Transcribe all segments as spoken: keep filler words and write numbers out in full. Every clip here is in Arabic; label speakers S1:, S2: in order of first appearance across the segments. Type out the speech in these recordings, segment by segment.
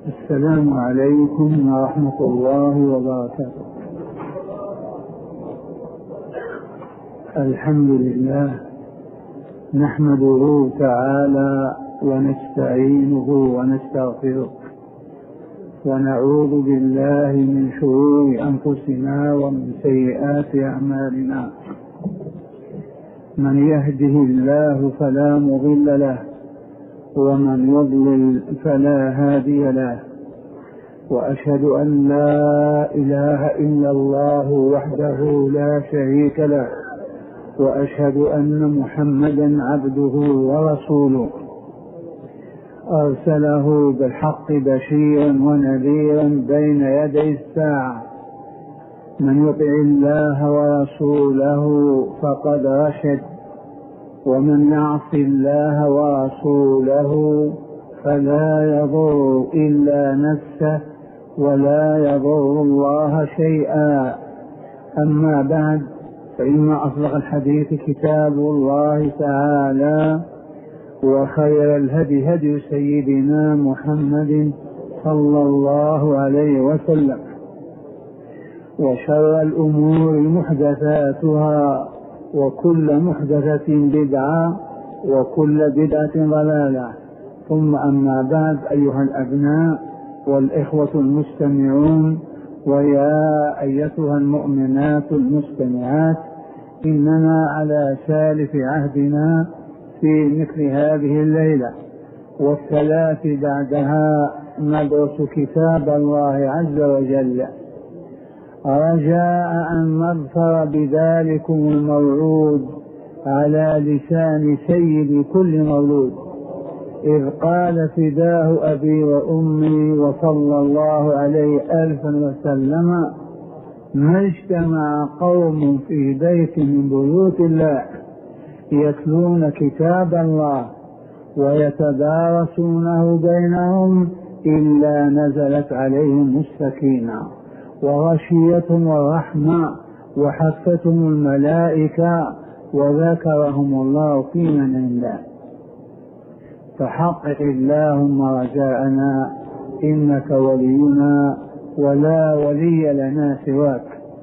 S1: السلام عليكم ورحمة الله وبركاته. الحمد لله نحمده تعالى ونستعينه ونستغفره ونعوذ بالله من شرور أنفسنا ومن سيئات أعمالنا. من يهده الله فلا مضل له ومن يضلل فلا هادي له، وأشهد أن لا إله إلا الله وحده لا شريك له، وأشهد أن محمدا عبده ورسوله أرسله بالحق بشيرا ونذيرا بين يدي الساعة. من يطع الله ورسوله فقد رشد، ومن يعص الله ورسوله فلا يضر إلا نفسه ولا يضر الله شيئا. أما بعد، فإن أصدق الحديث كتاب الله تعالى، وخير الهدي هدي سيدنا محمد صلى الله عليه وسلم، وشر الأمور محدثاتها، وكل محدثة بدعة، وكل بدعة ضلالة. ثم أما بعد، أيها الأبناء والإخوة المستمعون، ويا أيتها المؤمنات المستمعات، إننا على سالف عهدنا في مثل هذه الليلة والثلاث بعدها ندرس كتاب الله عز وجل، رجاء أن نظفر بذلكم الموعود على لسان سيد كل مولود، إذ قال فداه أبي وأمي وصلى الله عليه ألفا وسلم: ما اجتمع قوم في بيت من بيوت الله يتلون كتاب الله ويتدارسونه بينهم إلا نزلت عليهم السكينة وغشيتهم الرحمة وحفتهم الملائكة وذكرهم الله في من عنده. فحقق اللهم رجاءنا، إنك ولينا ولا ولي لنا سواك.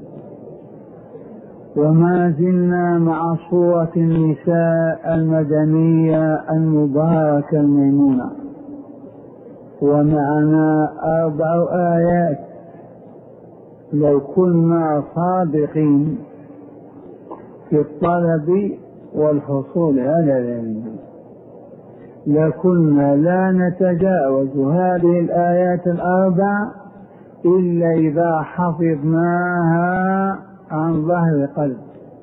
S1: وما زلنا مع سورة النساء المدنية المباركة الميمونة، ومعنا أربع آيات. لو كنا صادقين في الطلب والحصول على العلم لكنا لا نتجاوز هذه الآيات الأربع إلا إذا حفظناها عن ظهر قلب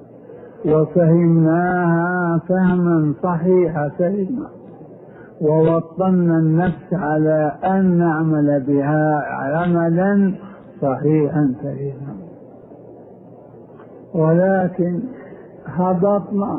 S1: وفهمناها فهما صحيحا سليما، ووطنا النفس على أن نعمل بها عملا صحيحا سليما. ولكن هبطنا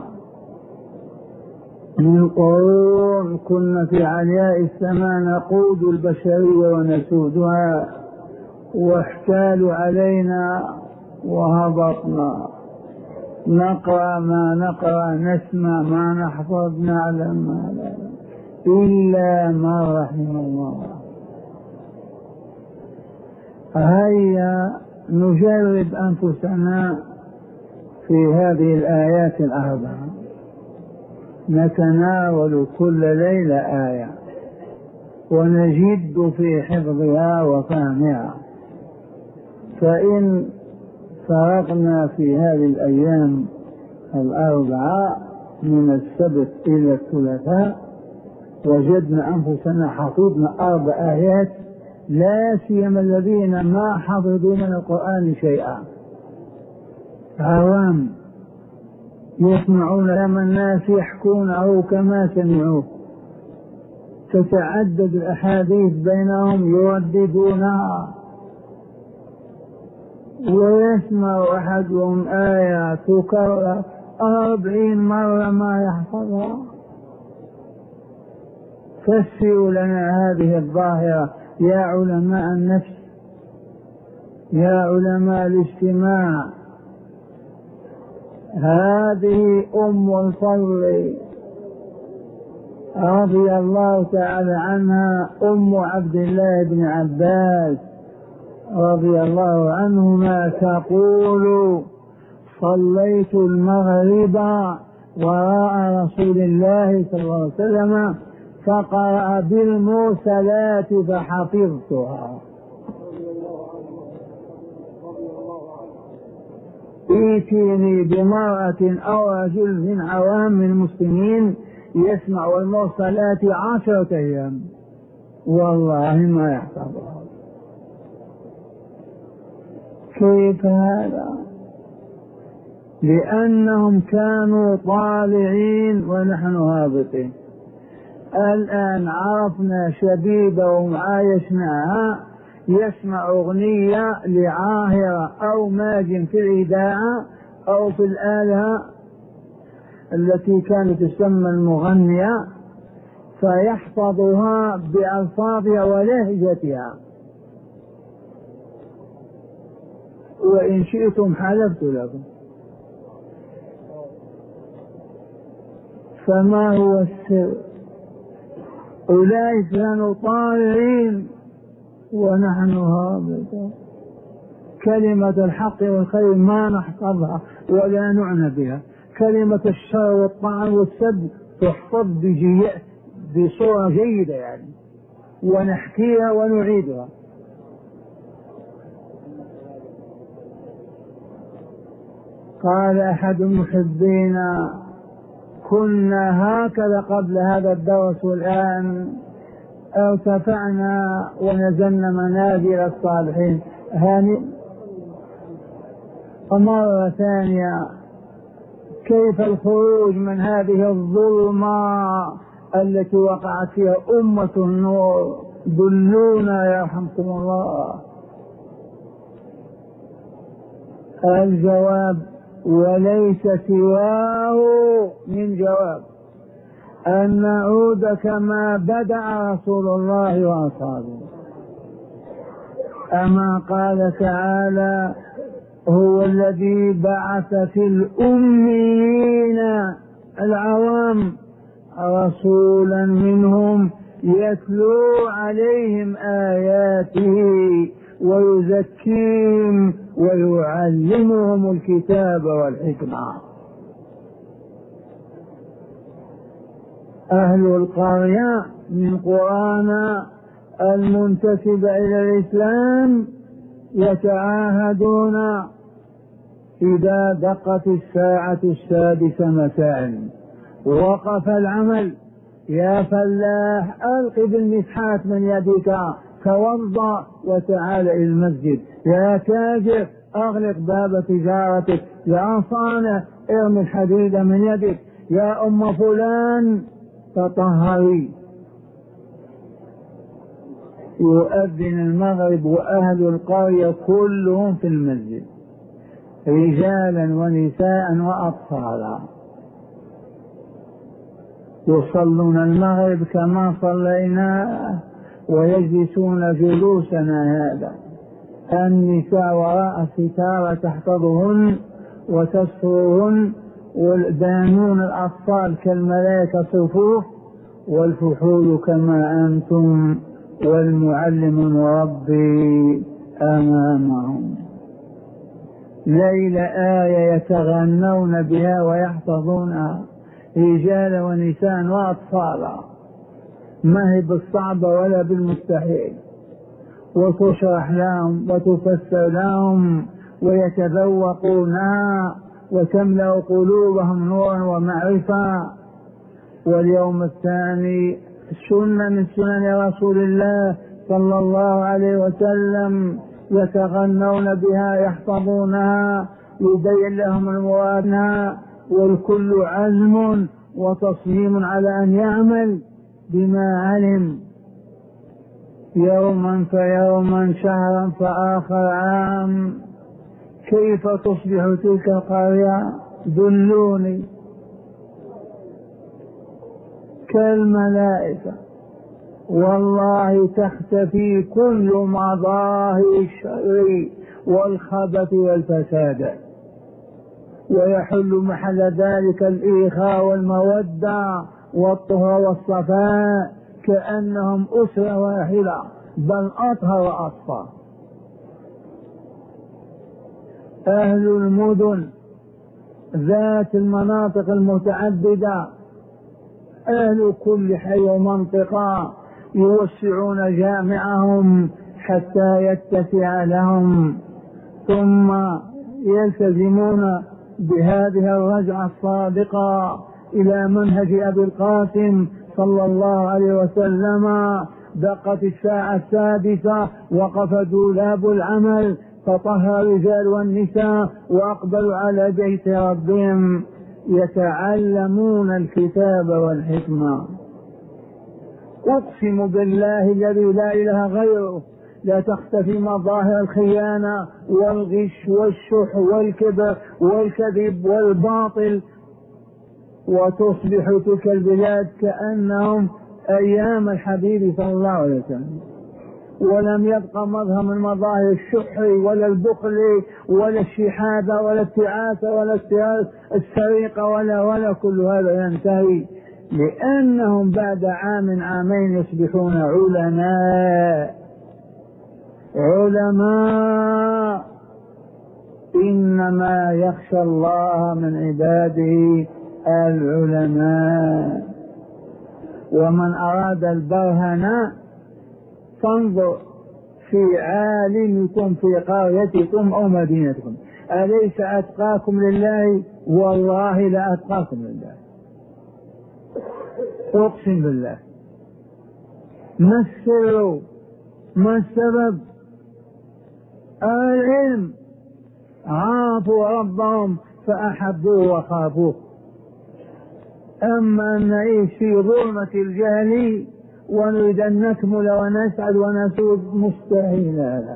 S1: من قرون كنا في علياء السماء نقود البشرية ونسودها، واحتالوا علينا وهبطنا، نقرأ ما نقرأ، نسمع ما نحفظ، نعلم ما لا، إلا ما رحم الله. هيا نجرب أنفسنا في هذه الآيات الأربعة، نتناول كل ليلة آية ونجد في حفظها وفهمها. فإن فرقنا في هذه الأيام الأربعة من السبت إلى الثلاثاء وجدنا أنفسنا حفظنا أربع آيات، لا سيما الذين ما حفظوا من القرآن شيئا، عوام يسمعون لما الناس يحكونه كما سمعوه، تتعدد الأحاديث بينهم يرددونها، ويسمع أحدهم آية تكرر أربعين مرة ما يحفظها. فسروا لنا هذه الظاهرة يا علماء النفس، يا علماء الاجتماع. هذه أم الفضل رضي الله تعالى عنها أم عبد الله بن عباس رضي الله عنهما تقول: صليت المغرب وراء رسول الله صلى الله عليه وسلم فقرأ بالمرسلات فحفظتها. ائتيني بمرأة أو رجل من عوام المسلمين يسمع المرسلات عشرة أيام والله ما يحفظها. كيف هذا؟ لأنهم كانوا طالعين ونحن هابطين. الآن عرفنا شبيبة ومعايشناها يسمع أغنية لعاهرة أو ماجن في الإذاعة أو في الآلة التي كانت تسمى المغنية فيحفظها بألفاظها ولهجتها، وإن شئتم حلفت لكم. فما هو السر؟ أولئك كانوا طالعين ونحن هابطون. كلمة الحق والخير ما نحفظها ولا نعنى بها، كلمة الشر والطعن والسب تحفظ بصورة جيدة يعني، ونحكيها ونعيدها. قال أحد المحبين: كنا هكذا قبل هذا الدرس والآن ارتفعنا ونزلنا منازل الصالحين. هانئ. ومرة ثانية: كيف الخروج من هذه الظلمة التي وقعت فيها أمة النور؟ دلونا يرحمكم الله. الجواب: وليس سواه من جواب أن نعود كما بدأ رسول الله وأصحابه. أما قال تعالى: هو الذي بعث في الأميين العوام رسولا منهم يتلو عليهم آياته ويزكيهم ويعلمهم الكتاب والحكمة. أهل القرية من قرانا المنتسبة إلى الإسلام يتعاهدون إذا دقت الساعة السادسة مساء وقف العمل: يا فلاح ألق بالمسحات من يدك توضأ وتعال إلى المسجد، يا تاجر أغلق باب تجارتك، يا صانع ارمي الحديد من يدك، يا أم فلان تطهري. يؤذن المغرب وأهل القرية كلهم في المسجد، رجالا ونساء وأطفالا، يصلون المغرب كما صلينا ويجلسون جلوسنا هذا. النساء وراء الستار تحفظهن وتسترهن، والبانون الأطفال كالملائكة صفوف، والفحول كما أنتم، والمعلم المربي أمامهم. ليل آية يتغنون بها ويحفظونها، رجال ونساء وأطفالا، ما هي بالصعبة ولا بالمستحيل، وتشرح لهم وتفسر لهم ويتذوقونها وتملأ قلوبهم نورا ومعرفة. واليوم الثاني سنة من سنن رسول الله صلى الله عليه وسلم يتغنون بها يحفظونها، يبين لهم المراد، والكل عزم وتصميم على أن يعمل بما علم، يوما فيوما، شهرا فآخر عام. كيف تصبح تلك القرية؟ دلوني. كالملائكة والله، تختفي كل مظاهر الشر والخبث والفساد، ويحل محل ذلك الإخاء والمودة والطهر والصفاء كأنهم أسرة واحدة، بل أطهر وأصفى. أهل المدن ذات المناطق المتعددة، أهل كل حي ومنطقة يوسعون جامعهم حتى يتسع لهم، ثم يلتزمون بهذه الرجعة الصادقة إلى منهج أبي القاسم صلى الله عليه وسلم. دقت الساعة السادسة، وقف دولاب العمل، فطهر الرجال والنساء وأقبلوا على بيت ربهم يتعلمون الكتاب والحكمة. أقسم بالله الذي لا إله غيره لا تختفي مظاهر الخيانة والغش والشح والكبر والكذب والباطل، وتصبح تلك البلاد كأنهم أيام الحبيب صلى الله عليه وسلم، ولم يبقى مظهر من مظاهر الشح ولا البخل ولا الشحاذة ولا التعاسة ولا السرقة ولا ولا كل هذا ينتهي، لأنهم بعد عام عامين يصبحون علماء علماء. إنما يخشى الله من عباده العلماء. ومن أراد البرهنة فانظر في عالمكم في قريتكم أو مدينتكم، أليس أتقاكم لله؟ والله لا أتقاكم لله، أقسم بالله. ما السر؟ ما السبب؟ العلم. عرفوا ربهم فأحبوه وخافوه. أما أن نعيش في ظلمة الجهل ونريد أن نكمل ونسعد ونسود، مستحيل هذا.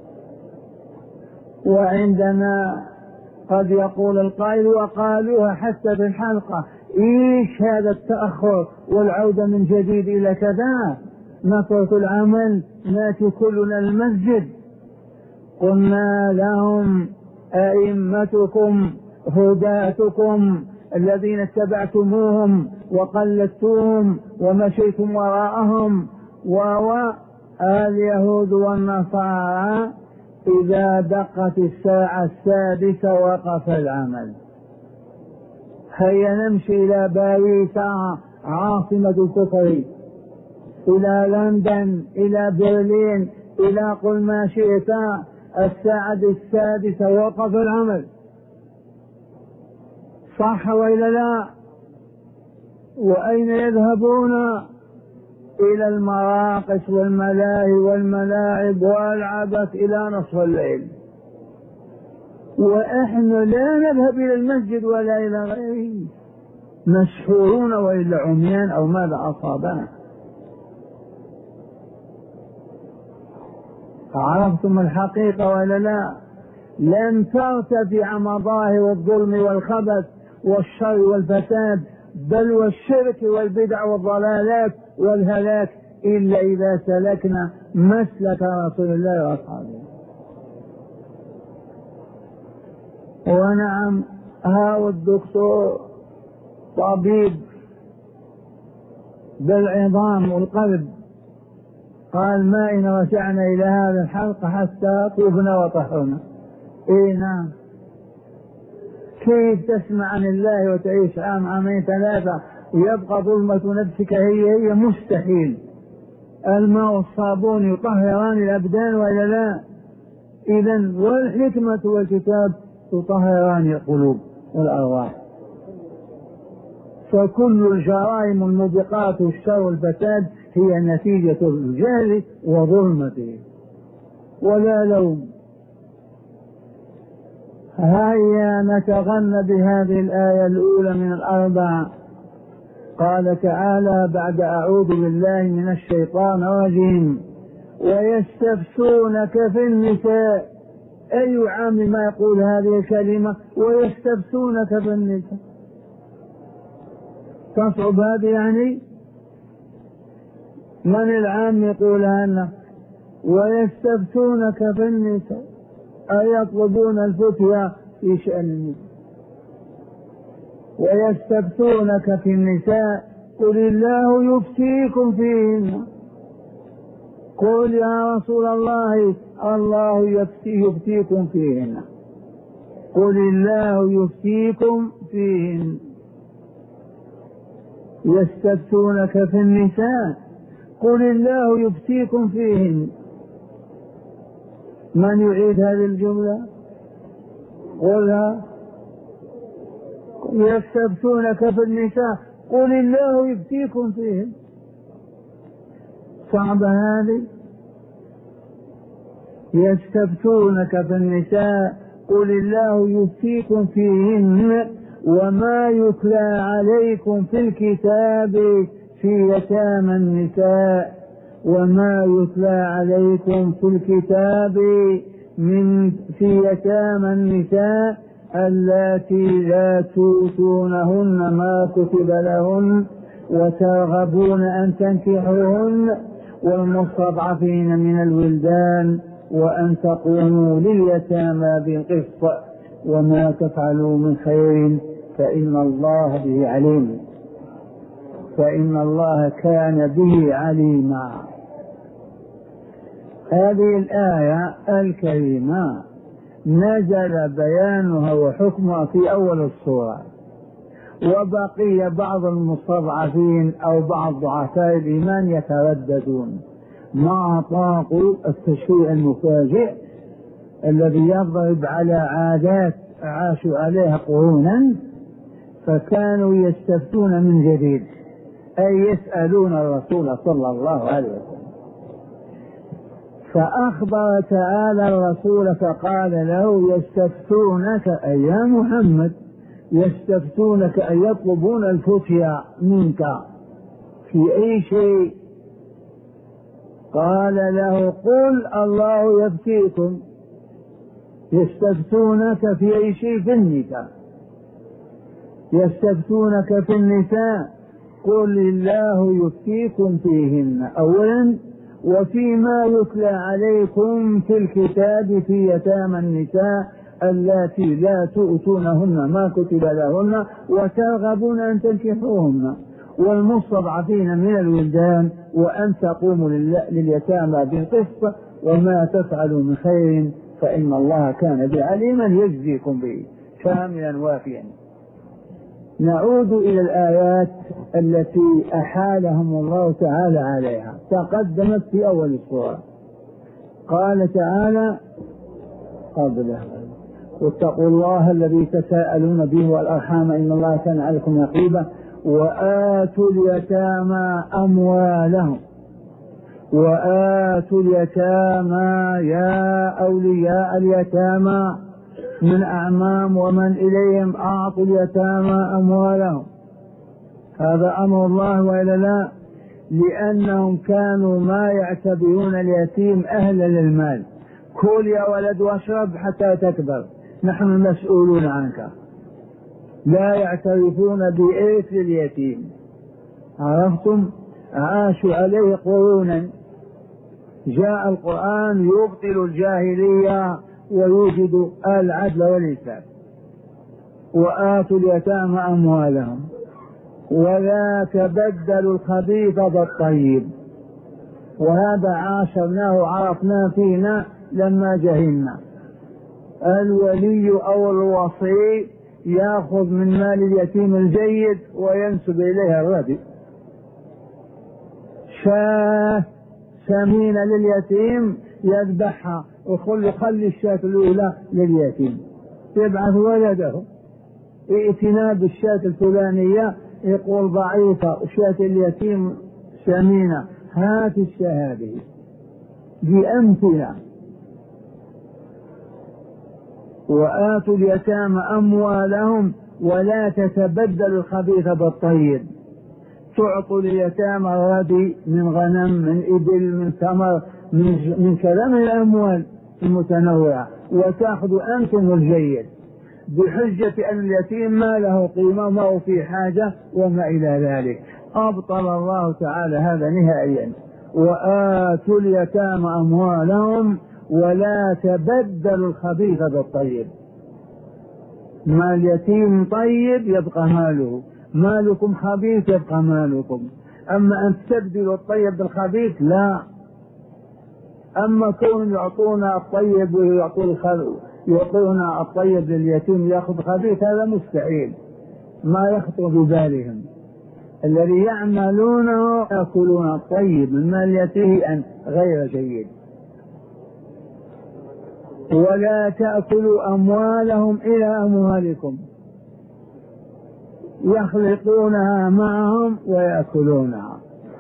S1: وعندنا قد يقول القائل وقالوها حتى في الحلقة: إيش هذا التأخر والعودة من جديد إلى كذا؟ نترك العمل نأتي كلنا المسجد. قلنا لهم: أئمتكم هداتكم الذين اتبعتموهم وقلدتوهم ومشيتم وراءهم، وهو اليهود والنصارى، إذا دقت الساعة السادسة وقف العمل. هيا نمشي إلى باريس عاصمة الكفر، إلى لندن، إلى برلين، إلى قل ما شئت، الساعة السادسة وقف العمل. صح وإلا لا؟ وأين يذهبون؟ إلى المراقص والملاهي والملاعب والعبث إلى نصف الليل، وإحنا لا نذهب إلى المسجد ولا إلى غيره، مسحورون وإلا عميان أو ماذا أصابنا؟ عرفتم الحقيقة ولا لا؟ لن ترتفع مظاهر الظلم والخبث والشر والفساد بل والشرك والبدع والضلالات والهلاك إلا إذا سلكنا مسلك رسول الله وأصحابه. ونعم، هاو الدكتور طبيب بالعظام والقلب قال: ما إن رجعنا إلى هذا الحلقة حتى طوفنا وطهرنا. إيه نعم. كيف تسمع عن الله وتعيش عام عامين ثلاثة ويبقى ظلمة نفسك هي هي؟ مستحيل. الماء والصابون يطهران الأبدان ولا لا؟ إذن والحكمة والكتاب تطهران القلوب والأرواح. فكل الجرائم الموبقات والشر والفساد هي نتيجة الجهل وظلمته ولا لوم. هيا نتغنى بهذه الآية الأولى من الأربع. قال تعالى بعد: أعوذ بالله من الشيطان الرجيم: ويستفتونك في النساء. أي عام ما يقول هذه الكلمة ويستفتونك في النساء؟ تصعب هذه يعني؟ من العام يقولها لنا؟ ويستفتونك في النساء، أيطلبون الفتيا في شأن النساء. ويستفتونك في النساء قل الله يفتيكم فيهن. قل يا رسول الله الله يفتي يفتيكم فيهن. قل الله يفتيكم فيهن. يستفتونك في النساء قل الله يفتيكم فيهن. من يعيد هذه الجملة؟ قلها. يستفتونك في النساء قل الله يفتيكم فيهن. صعبة هذه. يستفتونك في النساء قل الله يفتيكم فيهن وما يتلى عليكم في الكتاب في يتامى النساء وما يتلى عليكم في الكتاب من في يتامى النساء اللاتي لا تؤتونهن ما كتب لهن وترغبون أن تنكحوهن والمستضعفين من الولدان وأن تقوموا لليتامى بالقسط وما تفعلوا من خير فإن الله به عليم. فإن الله كان به عليما. هذه الآية الكريمة نزل بيانها وحكمها في أول السورة، وبقي بعض المستضعفين أو بعض ضعفاء الإيمان يترددون مع طاق التشريع المفاجئ الذي يضرب على عادات عاشوا عليها قرونا، فكانوا يستفتون من جديد أي يسألون الرسول صلى الله عليه وسلم. فأخبر تعالى الرسول فقال له يستفتونك أي يا محمد يستفتونك أي يطلبون الفتيا منك في أي شيء. قال له قل الله يفتيكم. يستفتونك في أي شيء؟ في النساء. يستفتونك في النساء قل الله يفتيكم فيهن أولا وفيما يتلى عليكم في الكتاب في يتامى النساء اللاتي لا تؤتونهن ما كتب لهن وترغبون أن تنكحوهن والمستضعفين من الولدان وأن تقوموا لليتامى بالقسط وما تفعلوا من خير فإن الله كان بعليما يجزيكم به كاملا وافيا. نعود إلى الآيات التي أحالهم الله تعالى عليها. تقدمت في أول السورة. قال تعالى قبله واتقوا الله الذي تساءلون به والأرحام إن الله كان عليكم رقيبا وآتوا اليتامى أموالهم. وآتوا اليتامى يا أولياء اليتامى من أعمام ومن إليهم أعطوا اليتامى أموالهم. هذا أمر الله وإلا لا؟ لأنهم كانوا ما يعتبرون اليتيم أهلا للمال. كل يا ولد واشرب حتى تكبر نحن مسؤولون عنك. لا يعترفون بإرث اليتيم. عرفتم؟ عاشوا عليه قرونا. جاء القرآن يبطل الجاهلية ويوجد العدل والإنصاف. وآتوا اليتامى أموالهم ولا تبدلوا الخبيث بالطيب. وهذا عاشرناه وعرفناه فينا لما جهلنا. الولي أو الوصي يأخذ من مال اليتيم الجيد وينسب إليها الردي. شاة سمينة لليتيم يذبحها ويخلي يخلي الشاة الأولى لليتيم. يبعث ولده ائتنا بالشاة الفلانية يقول ضعيفة وشاة اليتيم سمينة هات الشهادة. دي أمثلة. وآتوا اليتامى أموالهم ولا تتبدلوا الخبيث بالطيب. تعطوا اليتامى الردي من غنم من إبل من ثمر من, من كلام الأموال المتنوعة وتأخذوا أنتم الجيد بحجة أن اليتيم ما له قيمة ما هو في حاجة وما إلى ذلك. أبطل الله تعالى هذا نهائيا. وآتوا اليتامى أموالهم ولا تبدلوا الخبيث بالطيب. ما اليتيم طيب يبقى ماله، مالكم خبيث يبقى مالكم. أما أن تبدلوا الطيب بالخبيث لا. أما كون يعطونا الطيب ويعطونا الطيب لليتيم يأخذ خبيث هذا مستحيل، ما يخطر ببالهم. الذي يعملونه يأكلون الطيب من مال اليتيم غير جيد. ولا تأكلوا أموالهم إلى أموالكم، يخلطونها معهم ويأكلونها.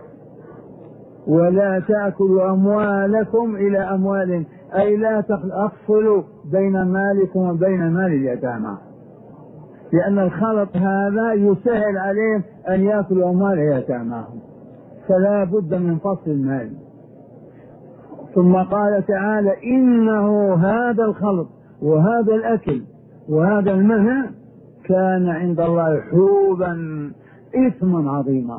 S1: ولا تأكلوا أموالكم إلى أموالهم، أي لا تفصلوا بين مالكم وبين مال اليتامى، لأن الخلط هذا يسهل عليهم أن يأكلوا أموال يتاماهم، فلا بد من فصل المال. ثم قال تعالى إنه هذا الخلط وهذا الأكل وهذا المنع كان عند الله حوبا إثما عظيما.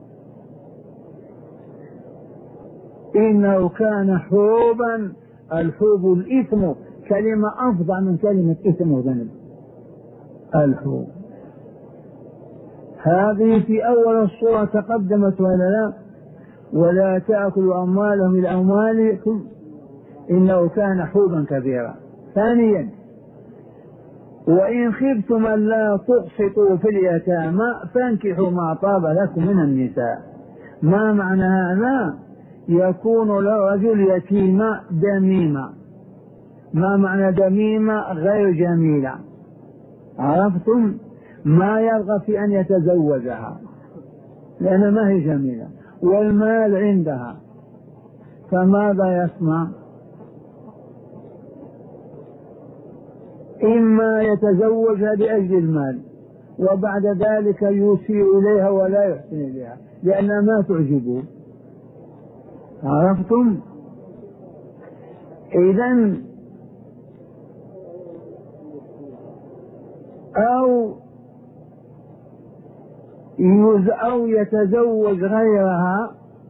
S1: إنه كان حوبا، الحوب الإثم كلمة أفضل من كلمة إثم وذنب. الحوب هذه في أول الصورة تقدمت ولا لا؟ ولا تأكلوا أموالهم إلى أموالكم إنه كان حوبا كبيرا. ثانيا وإن خفتم أن لا تقسطوا في اليتامى فانكحوا ما طاب لكم من النساء. ما معنى هذا؟ يكون للرجل يتيمة دميمة. ما معنى دميمة؟ غير جميلة. عرفتم؟ ما يرغب في أن يتزوجها لأنها ما هي جميلة والمال عندها، فماذا يصنع؟ إما يتزوجها لأجل المال وبعد ذلك يسيء إليها ولا يحسن إليها لأنها ما تعجبه. عرفتم؟ إذن أو أو يتزوج غيرها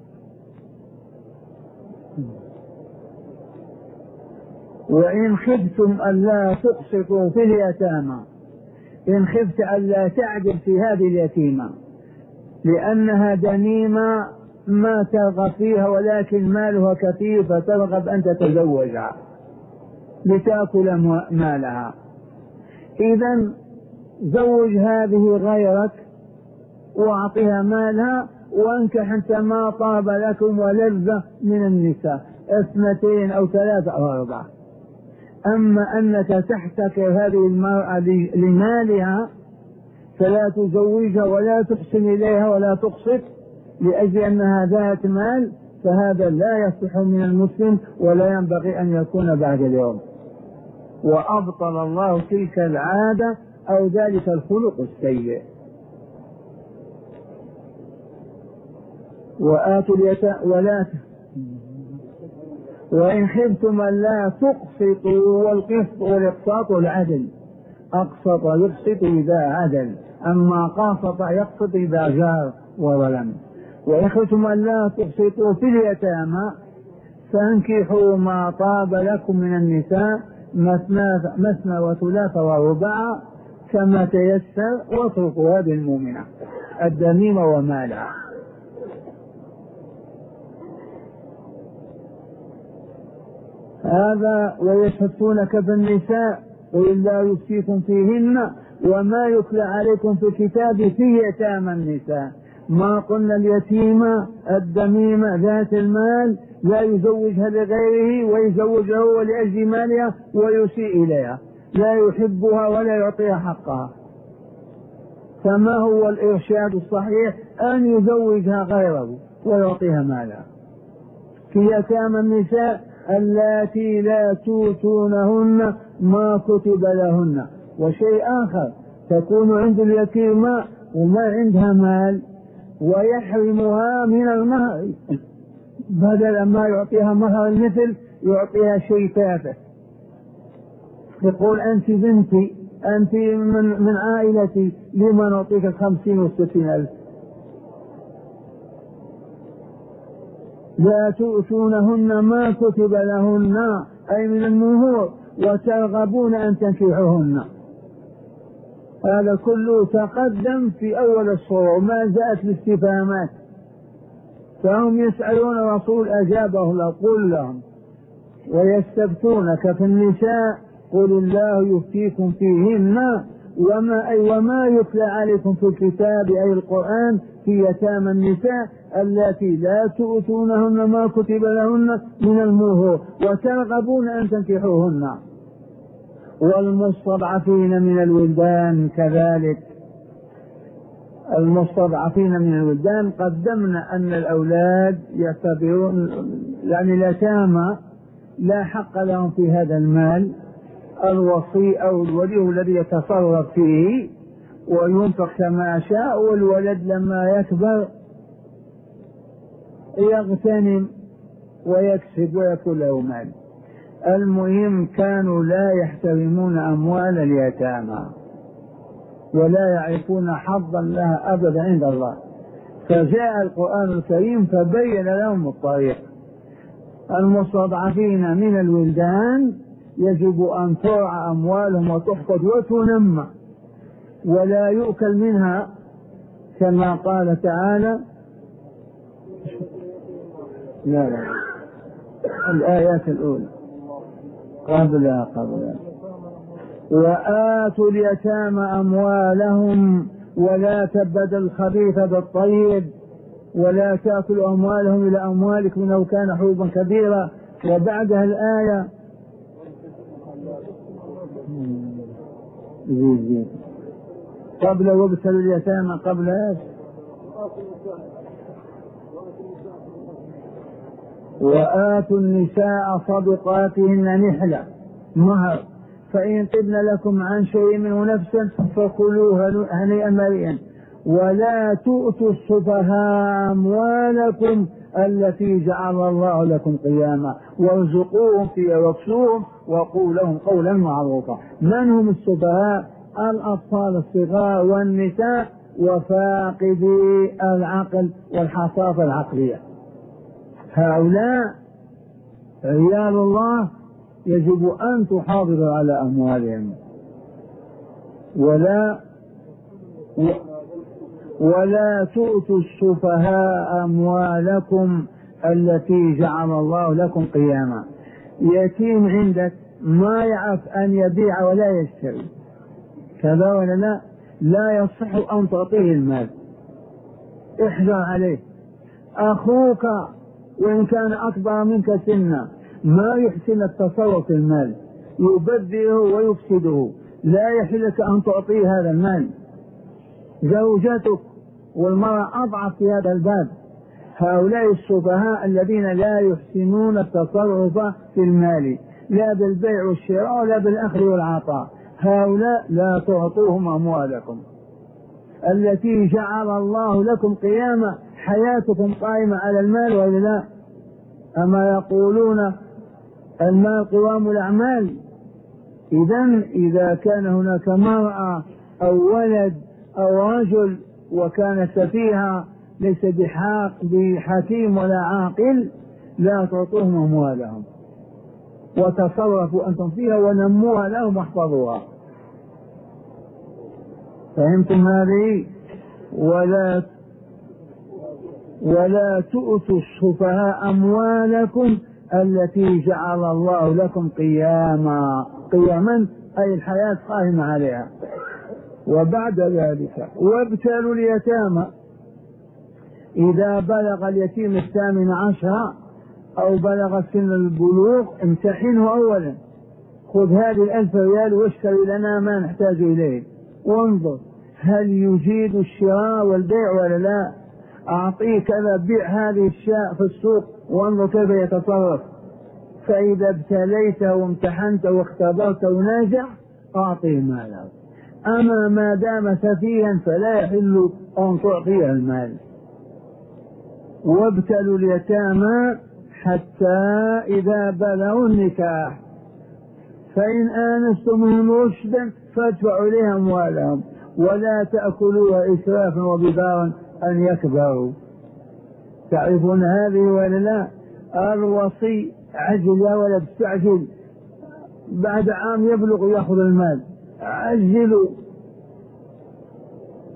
S1: وإن خفتم ألا تقسطوا في اليتامى، إن خفت ألا تعدل في هذه اليتيمة لأنها دميمة ما ترغب فيها ولكن مالها كثير فترغب أن تتزوجها لتأكل مالها، إذن زوج هذه غيرك وأعطيها مالها وانكح أنت ما طاب لكم ولذة من النساء اثنتين أو ثلاثة أو أربعة. أما أنك تحتكر هذه المرأة لمالها فلا تزوجها ولا تحسن إليها ولا تقسط لأجل أنها ذات مال، فهذا لا يصح من المسلم ولا ينبغي أن يكون بعد اليوم. وأبطل الله تلك العادة أو ذلك الخلق السيء. وآتوا اليتامى ولا وإن خفتم ألا تقسطوا، والقسط والإقساط العدل، أقسط يقسط إذا عدل، أما قاسط يقسط إذا جار وظلم. وإن خفتم ألا تقسطوا في اليتامى فانكحوا ما طاب لكم من النساء مثنى وثلاث ورباع كما تيسر واتركوا هذه المؤمنة الدميمة ومالها. هذا ويستفتونك بالنساء قل لا يفتيكم فيهن وما يتلى عليكم في الكتاب في يتامى النساء. ما قلنا اليتيمة الدميمة ذات المال لا يزوجها لغيره ويزوجها هو لأجل مالها ويسيء إليها، لا يحبها ولا يعطيها حقها. فما هو الإرشاد الصحيح؟ أن يزوجها غيره ويعطيها مالها. في يتامى النساء اللاتي لا توتونهن ما كتب لهن. وشيء آخر، تكون عند اليتيمة وما عندها مال ويحرمها من المهر، بدل ما يعطيها مهر المثل يعطيها شيء تافه، يقول أنت بنتي، أنت من, من عائلتي، لما نعطيك خمسين وستين ألف. لا تؤتونهن ما كتب لهن أي من المهور وترغبون أن تنكحوهن. هذا كله تقدم في أول الصورة ما جاءت الاستفهامات، فهم يسألون الرسول أجابه له قل لهم ويستفتونك في النساء قل الله يفتيكم فيهن وما, أي وما يتلى عليكم في الكتاب أي القرآن في يتامى النساء التي لا تؤتونهن ما كتب لهن من المهور وترغبون أن تنكحوهن والمستضعفين من الولدان كذلك. المستضعفين من الولدان قدمنا أن الأولاد يعتبرون يعني اليتامى لا حق لهم في هذا المال، الوصي أو الولي الذي يتصرف فيه وينفق كما شاء، والولد لما يكبر يغتنم ويكسب ويكون له مال. المهم كانوا لا يحترمون أموال اليتامى ولا يعرفون حظا لها أبدا عند الله، فجاء القرآن الكريم فبين لهم الطريق. المستضعفين من الولدان يجب أن ترعى أموالهم وتحفظ وتنمى ولا يؤكل منها كما قال تعالى. لا لا الآيات الأولى قبلها قبلها وآتوا اليتامى أموالهم ولا تبدل الخبيث بالطيب ولا تأكلوا أموالهم إلى أموالكم إنه كان حوبا كبيرا. وبعدها الآية زيد زيد قبل وابتلوا اليتامى قبل ايش؟ وآتوا النساء صدقاتهن نحلة مهر فإن طبن لكم عن شيء منه نفسا فكلوه هنيئا مريئا ولا تؤتوا السفهاء أموالكم التي جعل الله لكم قياما وارزقوهم فيها واكسوهم وقولوا لهم قولا معروفا. من هم السفهاء؟ الأطفال الصغار والنساء وفاقدي العقل والحصافة العقلية. هؤلاء عيال الله يجب أن تحافظوا على أموالهم ولا ولا تؤتوا السفهاء أموالكم التي جعل الله لكم قياما. يتيم عندك ما يعرف أن يبيع ولا يشتري كذا ولا لا، لا يصح أن تعطيه المال، احذر عليه. أخوك وإن كان أكبر منك سنا ما يحسن التصرف في المال يبذره ويفسده، لا يحل لك أن تعطيه هذا المال. زوجتك والمرأة أضعف في هذا الباب. هؤلاء السفهاء الذين لا يحسنون التصرف في المال لا بالبيع والشراء ولا بالأخذ والعطاء، هؤلاء لا تعطوهم أموالكم التي جعل الله لكم قياما. حياتكم قائمة على المال ولا لا؟ أما يقولون المال قوام الأعمال. إذن إذا كان هناك مرأة أو ولد أو رجل وكان سفيها ليس بحاق بحكيم ولا عاقل لا تعطوهم أموالهم وتصرفوا أنتم فيها ونموها لهم واحفظوها. فهمتم هذه؟ ولا ولا تؤتوا السفهاء أموالكم التي جعل الله لكم قياما. قياما أي الحياة قائمة عليها. وبعد ذلك وابتلوا اليتامى إذا بلغ اليتيم الثامن عشر أو بلغ سن البلوغ امتحنه أولا، خذ هذه الألف ريال واشتري لنا ما نحتاج إليه وانظر هل يجيد الشراء والبيع ولا لا. أعطيه كذا بيع هذه الشاء في السوق وانظر كيف يتصرف. فإذا ابتليته وامتحنته واختبرته وناجح أعطيه ماله. أما ما دام سفيها فلا يحل أن تعطيه المال. وابتلوا اليتامى حتى إذا بلغوا النكاح فإن آنستم منهم رشدا فادفعوا إليهم أموالهم ولا تأكلوها إسرافا وبدارا أن يكبروا. تعرفون هذه ولا لا؟ الوصي عجل يا ولد استعجل، بعد عام يبلغ يأخذ المال، عجلوا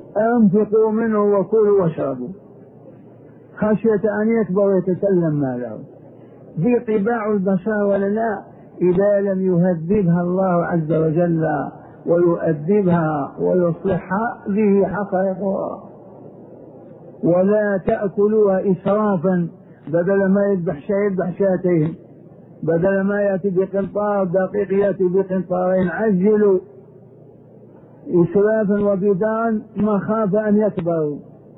S1: أنفقوا منه وكلوا واشربوا خشية أن يكبر ويتسلم ماله. دي طباع البشر ولا لا؟ إذا لم يهذبها الله عز وجل ويؤدبها ويصلحها به حقائقها. ولا تأكلوها إسرافا، بدل ما يذبح شيء يذبح شاتين، بدل ما يأتي بقنطار دقيق يأتي بقنطارين. عجلوا إسرافا وبدارا مخاف أن يكبروا.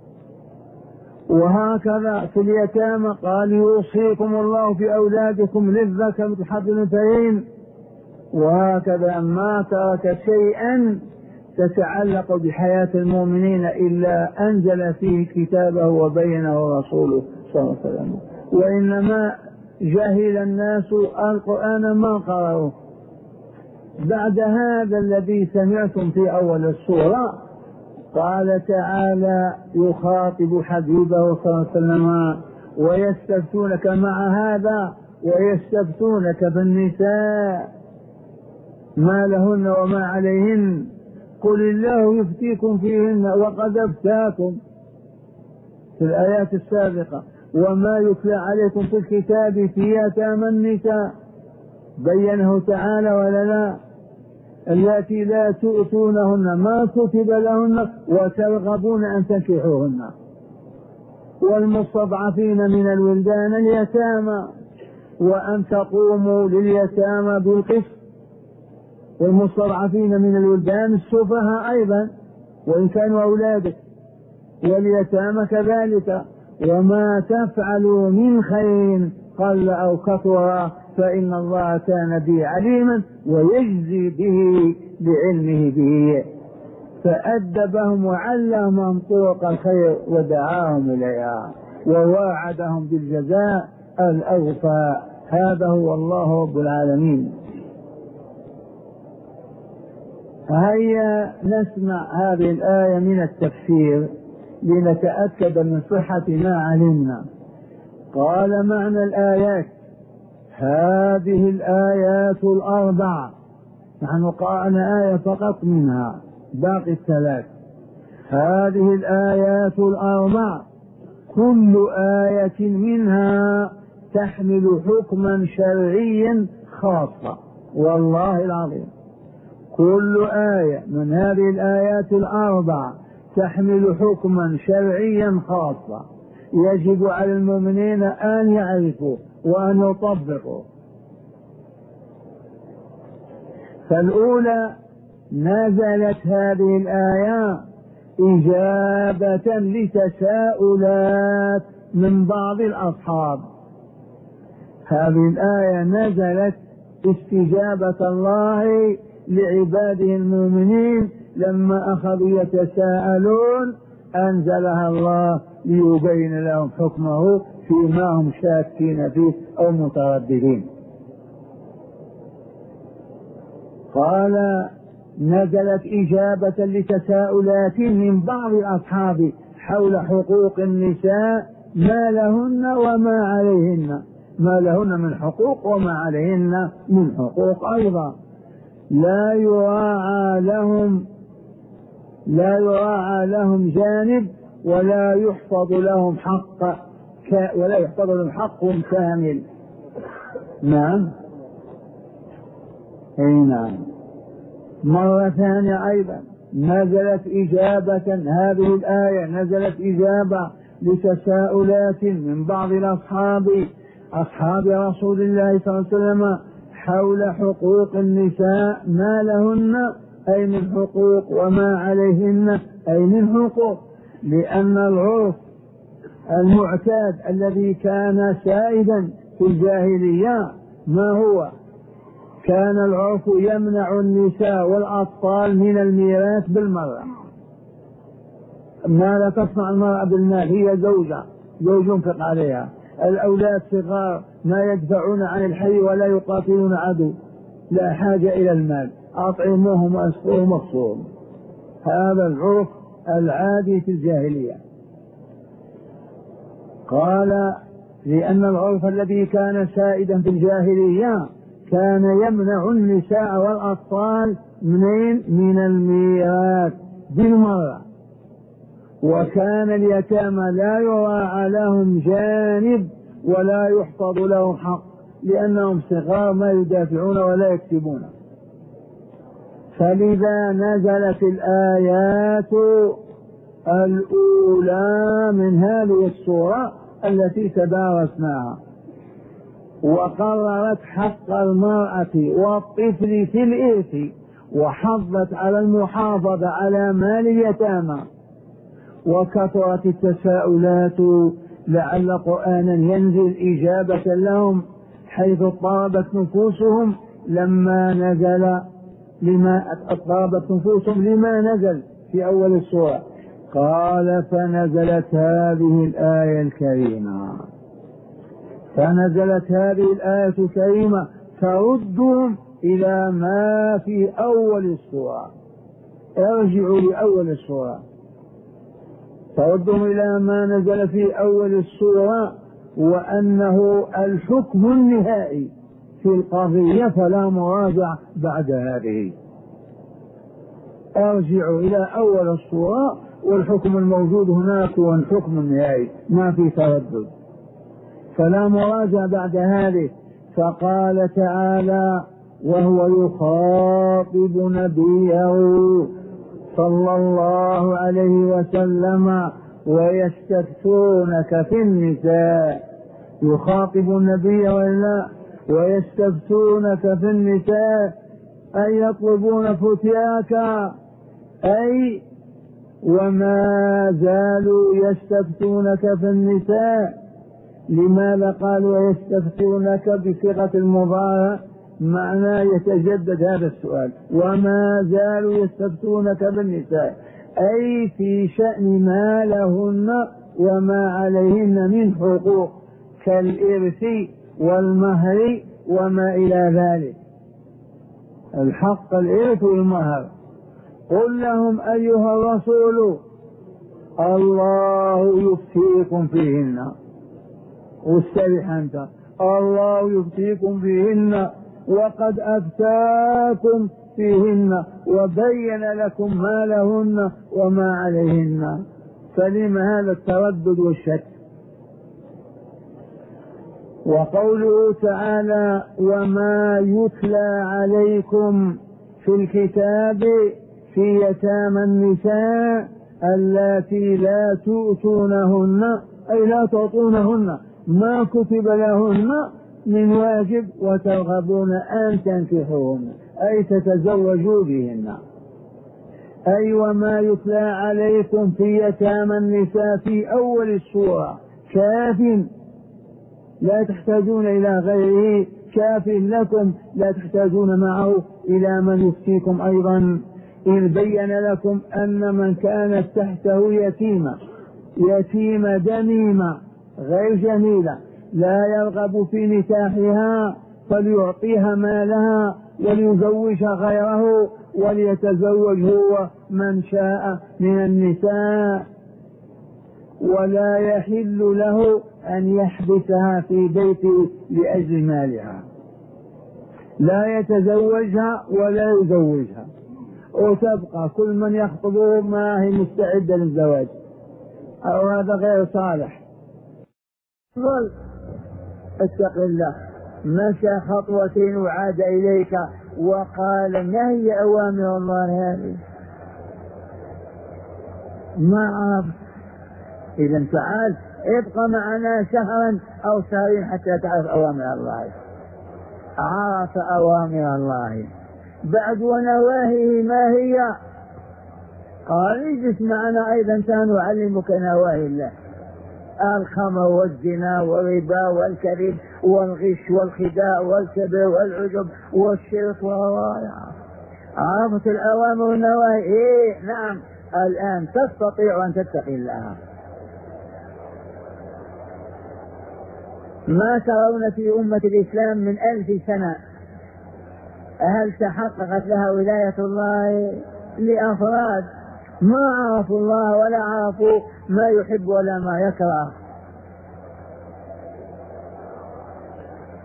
S1: وهكذا في اليتامى قال يوصيكم الله في أولادكم للذكر مثل حظ الأنثيين. وهكذا ما ترك شيئا تتعلق بحياة المؤمنين إلا أنزل فيه كتابه وبينه رسوله صلى الله عليه وسلم. وإنما جهل الناس القرآن ما قرأوه. بعد هذا الذي سمعتم في أول السورة قال تعالى يخاطب حبيبه صلى الله عليه وسلم ويستفتونك، مع هذا ويستفتونك بالنساء ما لهن وما عليهن قل الله يفتيكم فيهن وقد افتاكم في الآيات السابقة. وما يتلى عليكم في الكتاب في يتامى النساء بينه تعالى ولا لا؟ التي لا تؤتونهن ما كتب لهن وترغبون أن تنكحوهن والمستضعفين من الولدان اليتامى وأن تقوموا لليتامى بالقسط. والمستضعفين من الولدان السفهاء أيضا وإن كانوا أولادك، واليتامى كذلك. وما تفعلوا من خير قل أو كثر فإن الله كان به عليما ويجزي به بعلمه به. فأدبهم وعلمهم طرق الخير ودعاهم إليها وواعدهم بالجزاء الأوفى. هذا هو الله رب العالمين. هيا نسمع هذه الآية من التفسير لنتأكد من صحة ما علمنا. قال معنى الآيات هذه الآيات الأربع، نحن قرأنا آية فقط منها باقي الثلاث. هذه الآيات الأربع كل آية منها تحمل حكما شرعيا خاصا، والله العظيم كل آية من هذه الآيات الأربع تحمل حكما شرعيا خاصا يجب على المؤمنين أن يعرفوا وأن يطبقوا. فالأولى نزلت هذه الآية إجابة لتساؤلات من بعض الأصحاب. هذه الآية نزلت استجابة الله لعباده المؤمنين لما أخذوا يتساءلون أنزلها الله ليبين لهم حكمه فيما هم شاكين فيه أو مترددين. قال نزلت إجابة لتساؤلات من بعض الأصحاب حول حقوق النساء ما لهن وما عليهن، ما لهن من حقوق وما عليهن من حقوق أيضا. لا يراعى لهم لا يراعى لهم جانب ولا يحفظ لهم حق ولا يحفظ لهم حق كامل. نعم اي نعم. مرة ثانية أيضا نزلت إجابة، هذه الآية نزلت إجابة لتساؤلات من بعض الأصحاب أصحاب رسول الله صلى الله عليه وسلم حول حقوق النساء ما لهن أي من حقوق وما عليهن أي من حقوق. لأن العرف المعتاد الذي كان سائدا في الجاهلية ما هو؟ كان العرف يمنع النساء والأطفال من الميراث بالمرة. ما لا تصنع المرأة بالمال، هي زوجة زوج ينفق عليها، الأولاد صغار ما يدفعون عن الحي ولا يقاتلون عدو، لا حاجة إلى المال، أطعموهم وأسقوهم مقصوم. هذا العرف العادي في الجاهلية. قال لأن العرف الذي كان سائدا في الجاهلية كان يمنع النساء والأطفال منين؟ من الميراث بالمرة. وكان اليتامى لا يراعى لهم جانب ولا يحفظ لهم حق لأنهم صغار ما يدافعون ولا يكتبون. فلذا نزلت الآيات الأولى من هذه السورة التي تدارسناها، وقررت حق المرأة والطفل في الإرث، وحضت على المحافظة على مال اليتامى. وكثرت التساؤلات لعل قرآنا ينزل إجابة لهم حيث اضطربت نفوسهم لما نزل لما اضطربت نفوسهم لما نزل في أول السورة. قال فنزلت هذه الآية الكريمة فنزلت هذه الآية الكريمة تردهم إلى ما في أول السورة. ارجعوا لأول السورة، تردهم إلى ما نزل في أول السورة، وأنه الحكم النهائي في القضية فلا مراجع بعد هذه. ارجعوا إلى أول السورة والحكم الموجود هناك هو الحكم النهائي، ما في تردد، فلا مراجع بعد هذه. فقال تعالى وهو يخاطب نبيه صلى الله عليه وسلم ويستفتونك في النساء، يخاطب النبي ولا ويستفتونك في النساء أي يطلبون فتياك، أي وما زالوا يستفتونك في النساء. لماذا قالوا يستفتونك بصيغة المضارع؟ معناه يتجدد هذا السؤال، وما زالوا يستفتونك بالنساء أي في شأن ما لهن وما عليهن من حقوق كالإرث والمهر وما إلى ذلك، الحق الإرث والمهر. قل لهم أيها الرسول الله يفتيكم فيهن، واسترح أنت، الله يفتيكم فيهن وقد أفتاكم فيهن وبين لكم ما لهن وما عليهن، فلم هذا التردد والشك؟ وقوله تعالى وما يتلى عليكم في الكتاب في يتامى النساء اللاتي لا تؤتونهن أي لا تعطونهن ما كتب لهن من واجب وترغبون أن تنكحوهن أي تتزوجوا بهن. أي وما يتلى عليكم في يتامى النساء في أول السورة كاف، لا تحتاجون إلى غيره، كاف لكم لا تحتاجون معه إلى من يفتيكم أيضا، إذ بين لكم أن من كانت تحته يتيمة يتيمة دميمة غير جميلة لا يرغب في نكاحها فليعطيها مالها وليزوجها غيره وليتزوج هو من شاء من النساء، ولا يحل له أن يحبسها في بيته لأجل مالها، لا يتزوجها ولا يزوجها، وتبقى كل من يخطبه ما هي مستعدة للزواج، أو هذا غير صالح. اتق الله. مشى خطوتين وعاد إليك وقال ما هي أوامر الله هذه؟ ما عرف. إذا تعال ابقى معنا شهرا أو شهرين حتى تعرف أوامر الله. عرف أوامر الله بعد ونواهيه ما هي؟ قال اجلس معنا أيضا سنعلمك نواهي الله، الخمر والزنا والربا والكذب والغش والخداع والكبر والعجب والشرك والرائع. عرفت الأوامر والنواهي؟ إيه نعم، الآن تستطيع أن تتقي الله. ما ترون في أمة الإسلام من ألف سنة هل تحققت لها ولاية الله؟ لأفراد ما عرفوا الله ولا عرفوا ما يحب ولا ما يكره.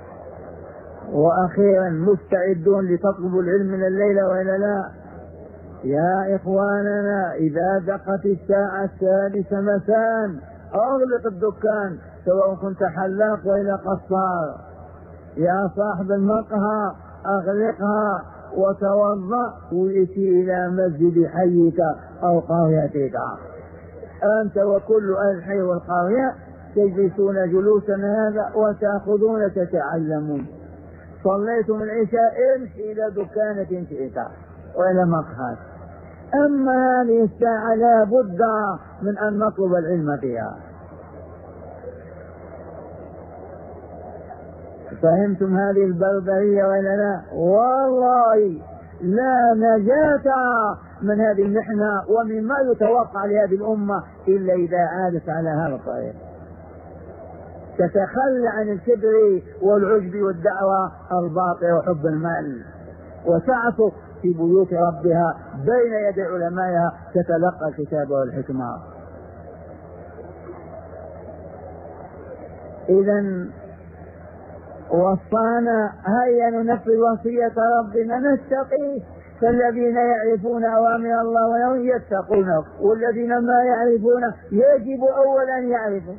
S1: وأخيرا مستعدون لتطلبوا العلم من الليلة وإلا لا؟ يا إخواننا إذا دقت الساعة السادسة مساء أغلق الدكان سواء كنت حلاق وإلى قصار. يا صاحب المقهى أغلقها وتوضأ وإتي إلى مسجد حيك أو قريتك. أنت وكل أهل الحي والقرية تجلسون جلوسا هذا وتأخذون تتعلمون. صليتم العشاء امشي إلى دكانة شئت وإلى مقهى. أما هذه الساعة لا بد من أن نطلب العلم فيها. فهمتم هذه البربرية ولا لا؟ والله لا نجاة من هذه المحنة ومما يتوقع لهذه الأمة إلا إذا عادت على هذا الطريق، تتخلى عن الكبر والعجب والدعوة الباطلة وحب المال، وتعطف في بيوت ربها بين يدي علمائها تتلقى الكتاب والحكمة. إذن وصانا هيا ننفذ وصية ربنا نتقي، فالذين يعرفون أوامر الله ويوم يتقونه، والذين ما يعرفون يجب أولا أن يعرفوا.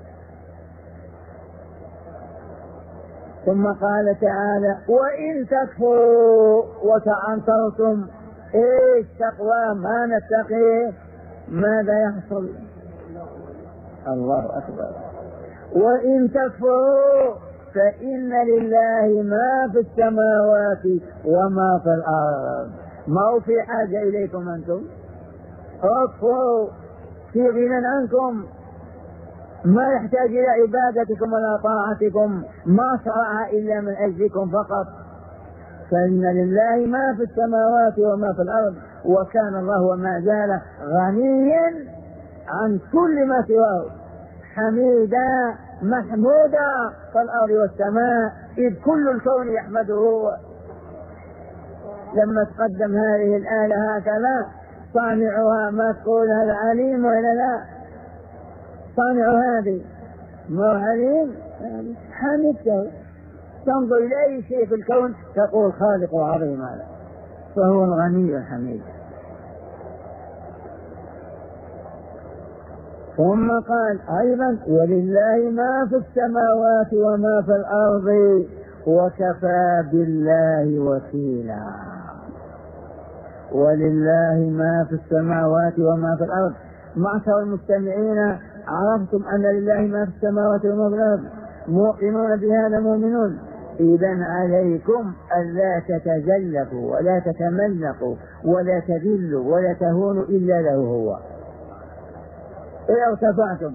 S1: ثم قال تعالى وإن تكفروا وتعنترتم ايش تقوى ما نتقي ماذا يحصل؟ الله أكبر. وإن تكفروا فإن لله ما في السماوات وما في الأرض. ما هو في حاجة إليكم أنتم، اكفروا في غنى عنكم، ما يحتاج إلى عبادتكم ولا طاعتكم، ما شرع إلا من أجلكم فقط. فإن لله ما في السماوات وما في الأرض وكان الله وما زال غنيا عن كل ما سواه حميدا محمودا في الأرض والسماء، إذ كل الكون يحمده. لما تقدم هذه الآلة هكذا صانعها ما تقول هذا عليم ولا لا؟ صانع هذه ما عليم حمدته. تنظر إلى أي شيء في الكون تقول خالق عظيم هذا، فهو الغني الحميد. ثم قال أيضا ولله ما في السماوات وما في الأرض وكفى بالله وكيلا. ولله ما في السماوات وما في الأرض. معشر المستمعين عرفتم أن لله ما في السماوات وما في الأرض، موقنون بهذا مؤمنون. إذن عليكم ألا تتزلفوا ولا تتملقوا ولا تذلوا ولا تهونوا إلا له هو. إذا ارتفعتم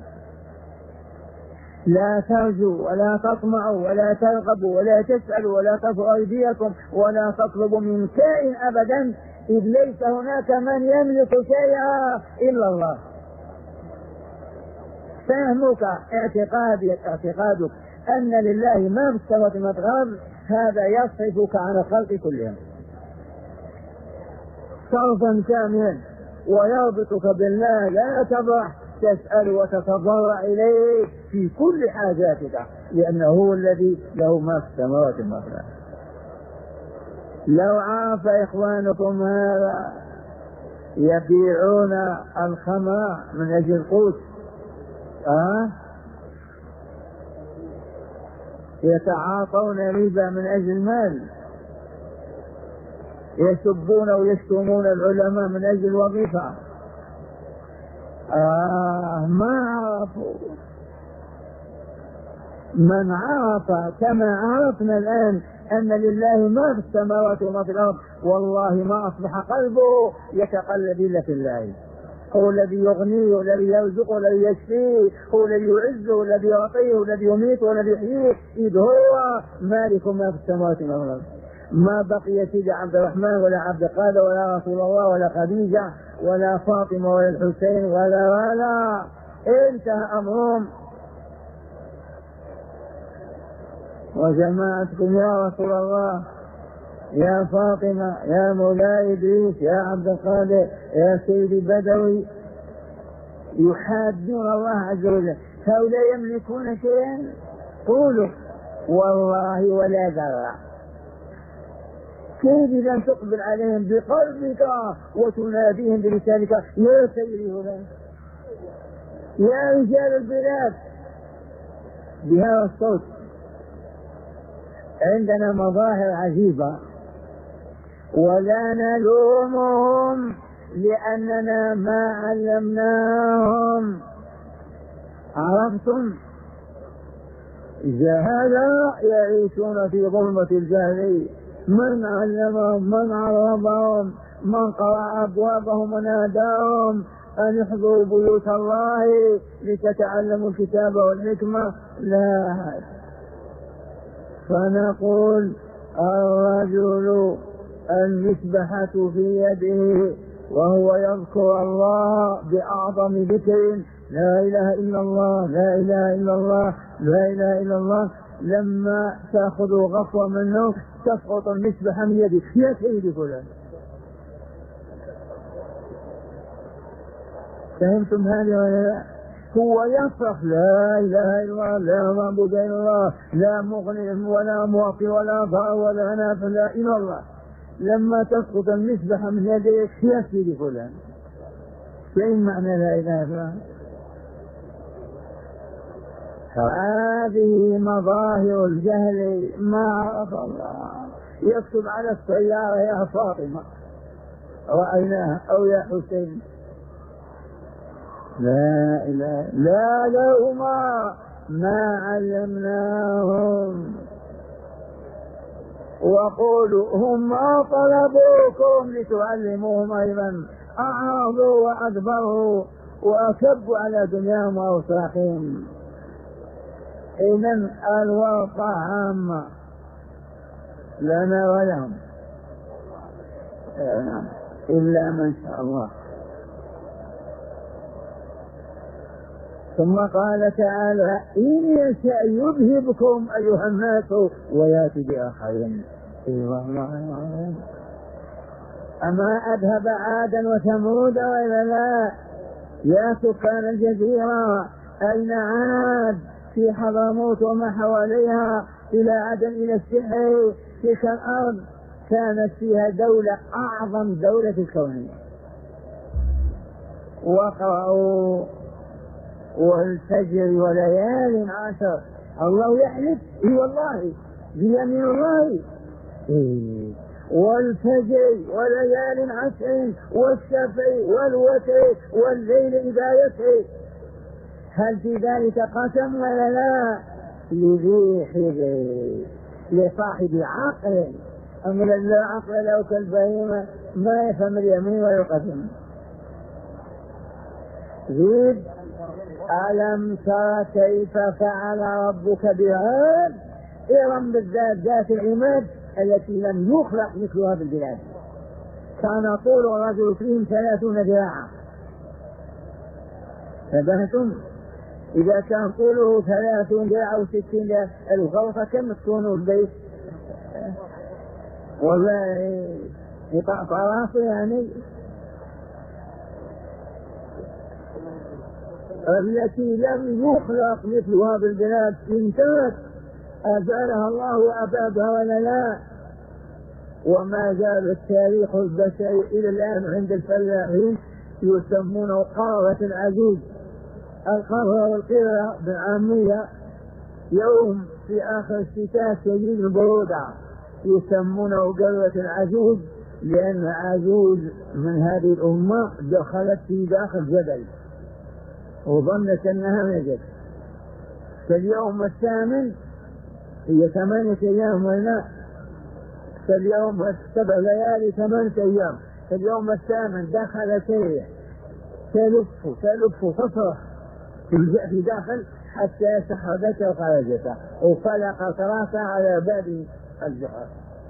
S1: لا ترجوا ولا تطمعوا ولا ترغبوا ولا تسألوا ولا ترفعوا أيديكم ولا تطلبوا من كائن أبدا، إذ ليس هناك من يملك شيئا إلا الله. فهمك اعتقادك اعتقادك أن لله ما في السماوات وما في الأرض هذا يصرفك عن الخلق كلهم صرفا كاملا ويربطك بالله، لا تبرح تسأل وتتضرع إليه في كل حاجاتك، لأنه هو الذي له ما في السماوات وما في الأرض. لو عرف إخوانكم هذا يبيعون الخمر من أجل القوت، أه؟ يتعاطون ربا من أجل المال، يسبون ويشتمون العلماء من أجل الوظيفة. آه ما عرفوا. من عرف كما عرفنا الآن أن لله ما في السماوات وما في الأرض والله ما أصبح قلبه يتقلب إلا في الله. هو الذي يغنيه والذي يرزقه والذي يشفيه، هو الذي يعزه والذي يعطيه والذي يميته والذي يحييه، إذ هو مالك ما في السماوات وما في الأرض. ما بقي سيدي عبد الرحمن ولا عبد القادر ولا رسول الله ولا خديجة ولا فاطمة ولا الحسين ولا ولا انتهى أمرهم. وجماعتكم يا رسول الله يا فاطمة يا مولاي إدريس يا عبد القادر يا سيدي بدوي يحادون الله عز وجل، هؤلاء يملكون شيئا؟ قولوا والله ولا ذرة. كيف إذا تقبل عليهم بقلبك وتناديهم بلسانك يا سيدي فلان يا رجال البلاد بهذا الصوت. عندنا مظاهر عجيبة ولا نلومهم لأننا ما علمناهم. عرفتم؟ جهلا يعيشون في ظلمة الجهل، من علمهم من عرضهم من قرأ أبوابهم وناداهم أن احضروا بيوت الله لتتعلموا الكتاب والحكمة؟ لا. فنقول الرجل المسبحة في يده وهو يذكر الله بأعظم ذكر لا إله إلا الله لا إله إلا الله لا إله إلا الله، لما تأخذ غفوة منه تسقط المسبحة من يده يا سيدي فلان. فهمتم هذه ولا لا؟ هو يصرخ لا إله إلا الله لا معبود إلا الله لا مغني ولا معطي ولا ضار ولا نافع لا إلا الله، لما تسقط المسبحة من يديك يا سيدي فلان. فإن معنى لا إله إلا الله؟ هذه مظاهر الجهل ما عرف الله. يكتب على السيارة يا فاطمة رأيناها أو يا حسين لا إله لا لهما ما علمناهم. وقولوا هم ما طلبوكم لتعلموهم أيضا أعرضوا وأدبروا وأكبوا على دنياهم وأوساخهم. إذن الورطة عامة لنا ولهم إلا من شاء الله. ثم قال تعالى إن يشاء يذهبكم أيها الناس ويأتي بآخرين. أما أذهب عادا وثمود وإلا لا؟ يا سكان الجزيرة أين عاد؟ في حضرموت وما حواليها إلى عدن إلى السحر. تلك الأرض كانت فيها دولة أعظم دولة الكون. وقرأوا والفجر وليال عشر الله يحلف إيه والله بيمين الله إيه. والفجر وليال عشر والشفع والوتر والليل إذا يسر هل في ذلك قسم ولا لا؟ لذي حجر لصاحب عقل. أما لا عقل له كالبهيمة ما يفهم اليمين ويقسم. زيد ألم تر كيف فعل ربك بعاد إرم بالذات ذات العماد التي لم يخلق مثلها بالبلاد. كان طول الرجل فيهم ثلاثون ذراعا. فبهتم إذا كان طوله ثلاثون ذراع أو ستين ذراع الغرفة كم تكون البيت؟ والله يقطع راسه يعني. التي لم يخلق مثلها بالبلاد انتهت أزالها الله وأبادها ولا لا؟ وما زال التاريخ البشري إلى الآن عند الفلاحين يسمونه قارة العجوز. القارة والقرى بالعامية يوم في آخر الشتاء شديد البرودة يسمونه قارة العجوز، لأن عجوز من هذه الأمة دخلت في داخل جبل وظنت أنها نجت. فاليوم الثامن هي ثمانية أيام ولا فاليوم سبع ليالي ثمانية أيام. فاليوم الثامن دخلت هي تلف تلف تصرخ في داخل حتى سحبتها وخرجتها وفلقت راسها على باب الجحر.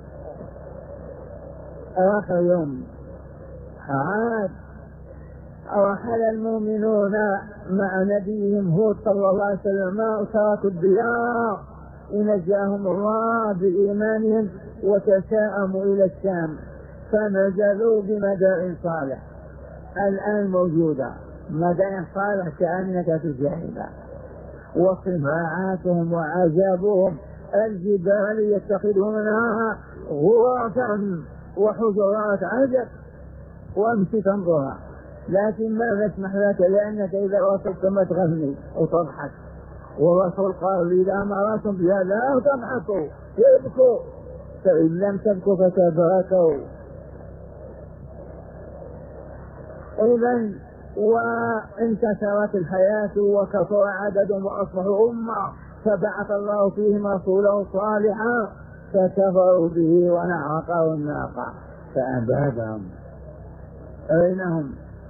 S1: آخر يوم عاد رحل المؤمنون مع نبيهم هود صلى الله عليه وسلم وتركوا الديار ونجاهم الله بإيمانهم وتساءموا إلى الشام فنزلوا بمدائن صالح. الآن موجودة مدائن صالح كأنك تجاهلها. وصناعاتهم وعذابهم الجبال يتخذونها غرة وحجرات عجب وامشي تنظرها، لكن ما نسمح لك لأنك إذا وصلت ما تغني وتضحك. والرسول قال إذا أمرتم بها لا تضحكوا تبكوا، فإن لم تبكوا فتباكوا. إذا وانتشرت الحياة وكثر عدد وأصبحوا أمة، فبعث الله فيهم رسوله صالحا فكفروا به ونعقوا الناقة فأبادهم. أين هم؟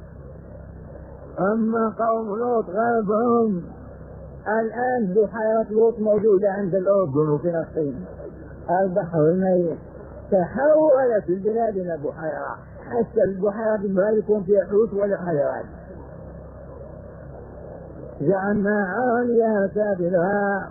S1: أما قوم لوط غربهم. الآن بحيرة لوط موجودة عند الأردن وفي فلسطين، البحر الميت تحولت البلاد إلى بحيرة، حتى البحيرة ما يكون فيها حوت ولا حيوان. جعلنا عاليها سافلها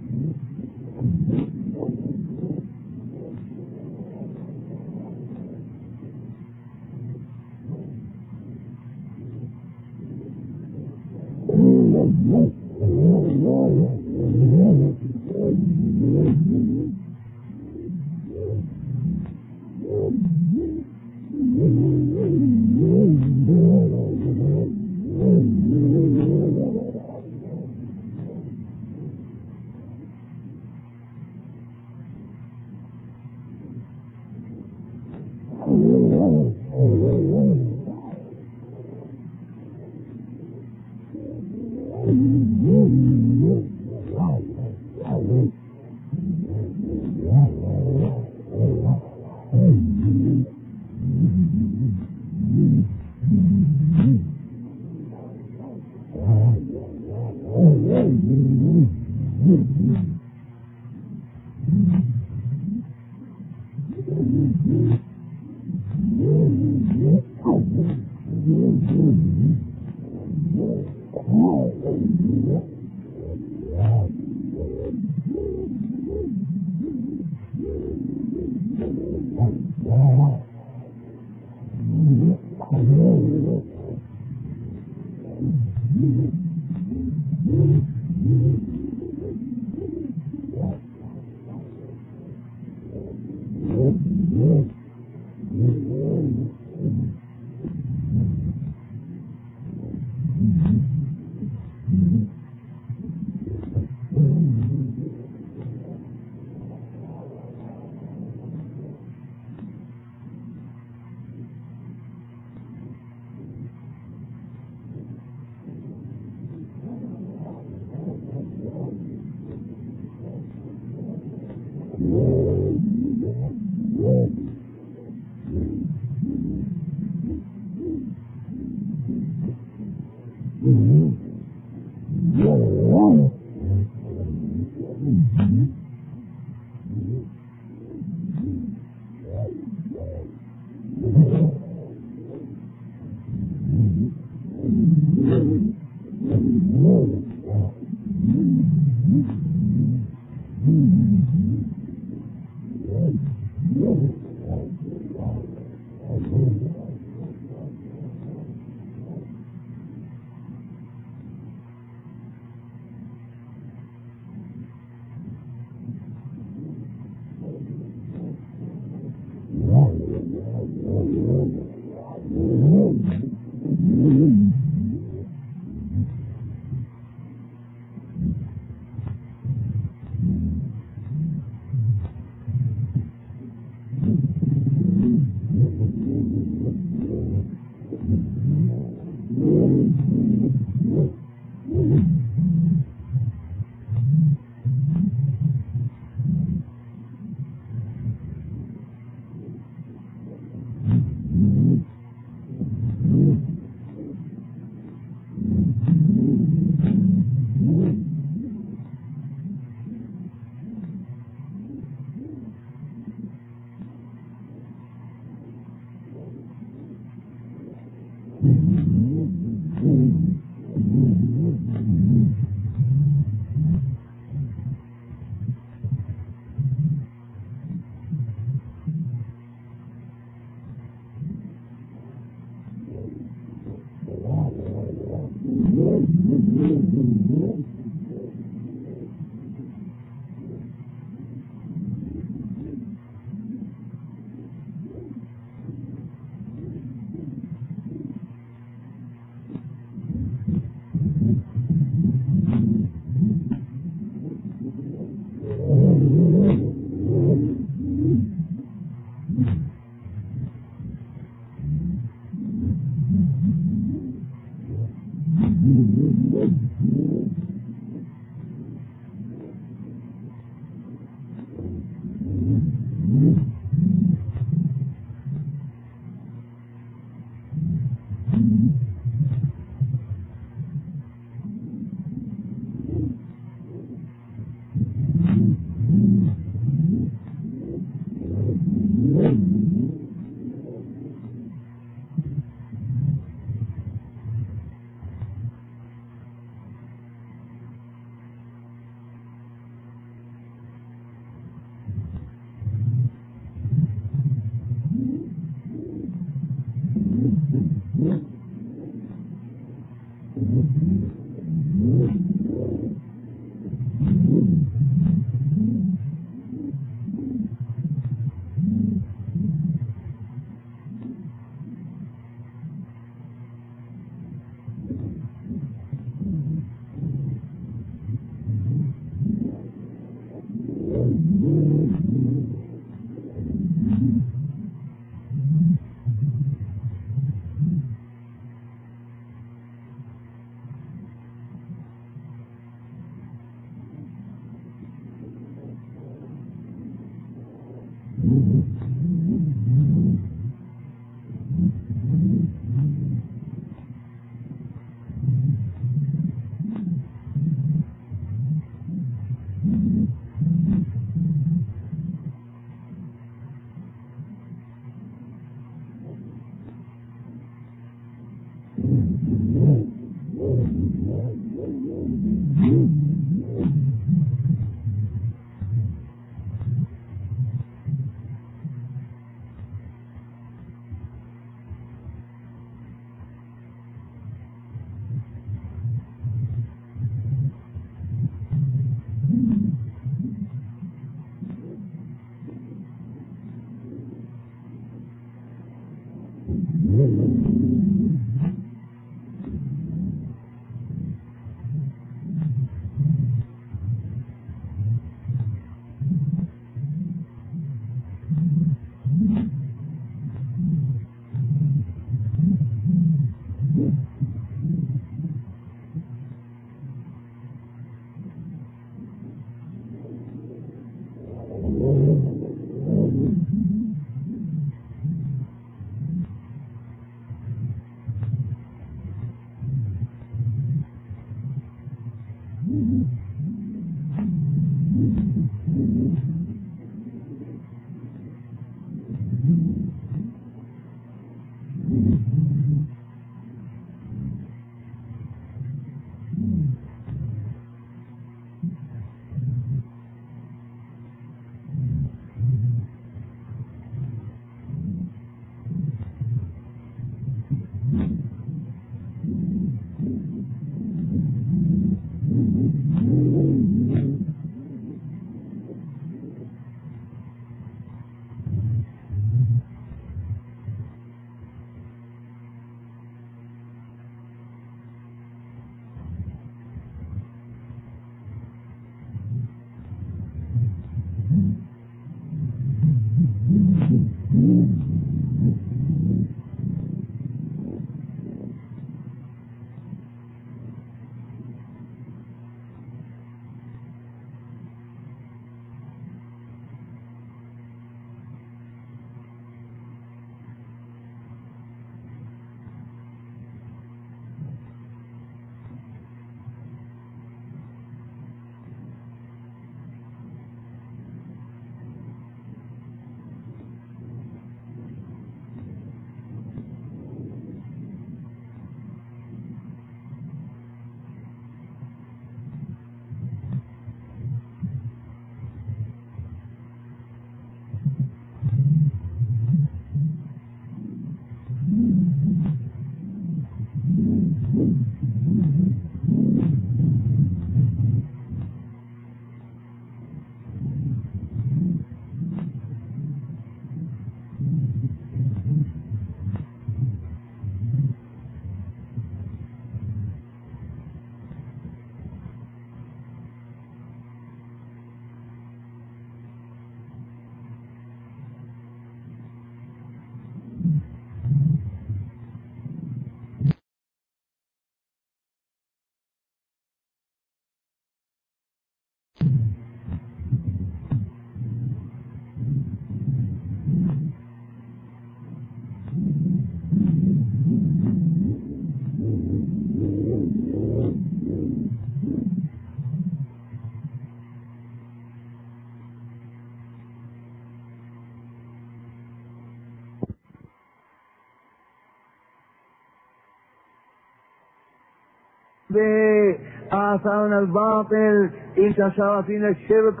S1: بآثارنا الباطل انتشر فينا الشرك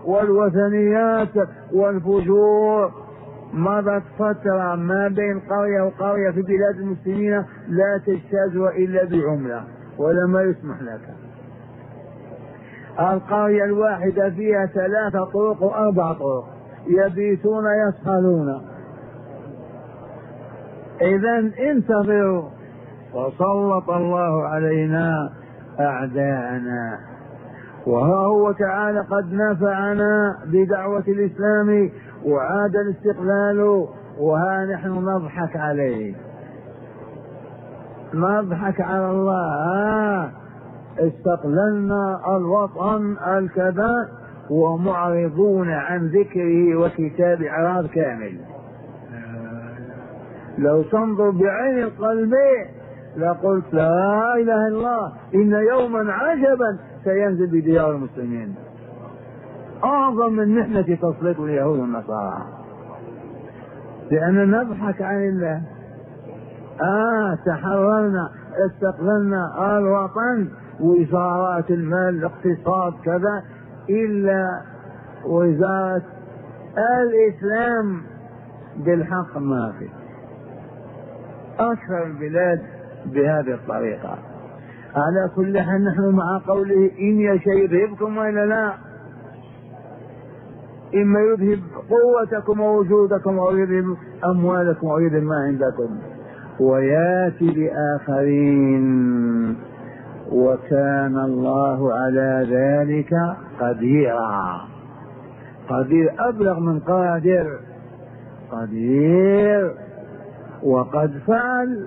S1: والوثنيات والفجور. مضت فترة ما بين قرية وقرية في بلاد المسلمين لا تجتاز إلا بعملة ولا ما يسمح لك. القرية الواحدة فيها ثلاثة طرق وأربع طرق، يبيتون يسهرون. إذن انتظروا، وسلط الله علينا أعداءنا. وها هو تعالى قد نفعنا بدعوة الإسلام وعاد الاستقلال، وها نحن نضحك عليه، نضحك على الله. استقللنا الوطن الكذا ومعرضون عن ذكره وكتاب إعراض كامل. لو تنظر بعين القلب لقلت لا إله إلا الله، إن يوما عجبا سينزل بديار المسلمين أعظم من محنة تسليط اليهود والنصارى، لأننا نضحك عن الله. آه تحررنا، استقللنا الوطن، وزارات المال، الاقتصاد، كذا، إلا وزارة الإسلام بالحق ما في. أكثر البلاد بهذه الطريقة. على كل حال نحن مع قوله إن يشاء يذهبكم وإلا لا، إما يذهب قوتكم ووجودكم أو يذهب أموالكم أو يذهب ما عندكم وياتي بآخرين، وكان الله على ذلك قديرا. قدير أبلغ من قادر، قدير وقد فعل.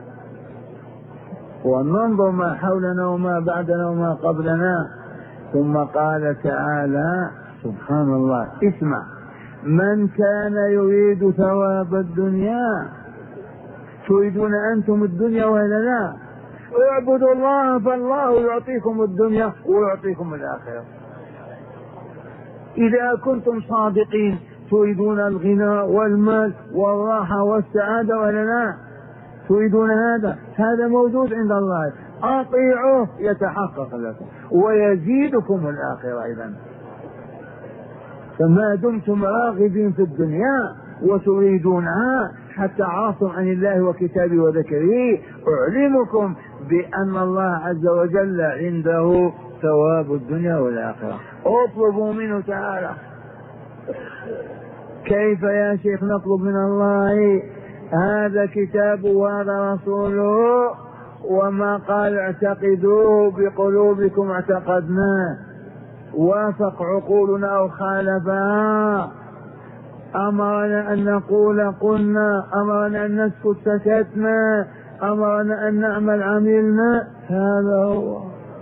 S1: وننظر ما حولنا وما بعدنا وما قبلنا. ثم قال تعالى سبحان الله، اسمع: من كان يريد ثواب الدنيا، تريدون أنتم الدنيا ولا لا؟ اعبدوا الله فالله يعطيكم الدنيا ويعطيكم الآخرة. إذا كنتم صادقين تريدون الغنى والمال والراحة والسعادة ولا لا؟ تريدون هذا؟ هذا موجود عند الله، أطيعوه يتحقق لكم ويزيدكم الآخرة. أيضا فما دمتم راغبين في الدنيا وتريدونها حتى عرفتم عن الله وكتابه وذكره، أعلمكم بأن الله عز وجل عنده ثواب الدنيا والآخرة. اطلبوا منه تعالى. كيف يا شيخ نطلب من الله؟ هذا كتابه وهذا رسوله، وما قال اعتقدوه بقلوبكم اعتقدناه، وافق عقولنا أو خالفها، أمرنا أن نقول قلنا، أمرنا أن نسكت سكتنا، أمرنا أن نعمل عملنا. هذا هو.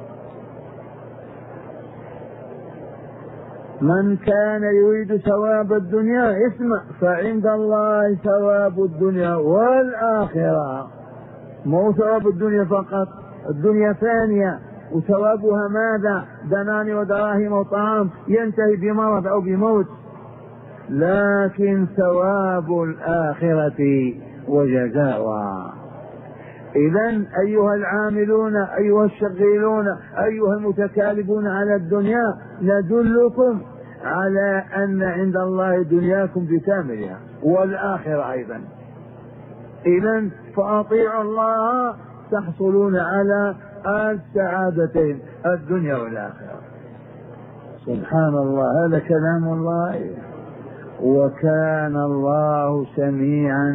S1: من كان يريد ثواب الدنيا اسمع، فعند الله ثواب الدنيا والآخرة. مو ثواب الدنيا فقط، الدنيا ثانية وثوابها ماذا؟ دنانير ودراهم وطعام ينتهي بمرض أو بموت، لكن ثواب الآخرة وجزاؤها. إذن أيها العاملون، أيها الشغيلون، أيها المتكالبون على الدنيا، ندلكم على أن عند الله دنياكم بكاملها والآخرة أيضا. إذن فأطيعوا الله تحصلون على السعادتين الدنيا والآخرة. سبحان الله، هذا كلام الله. وكان الله سميعا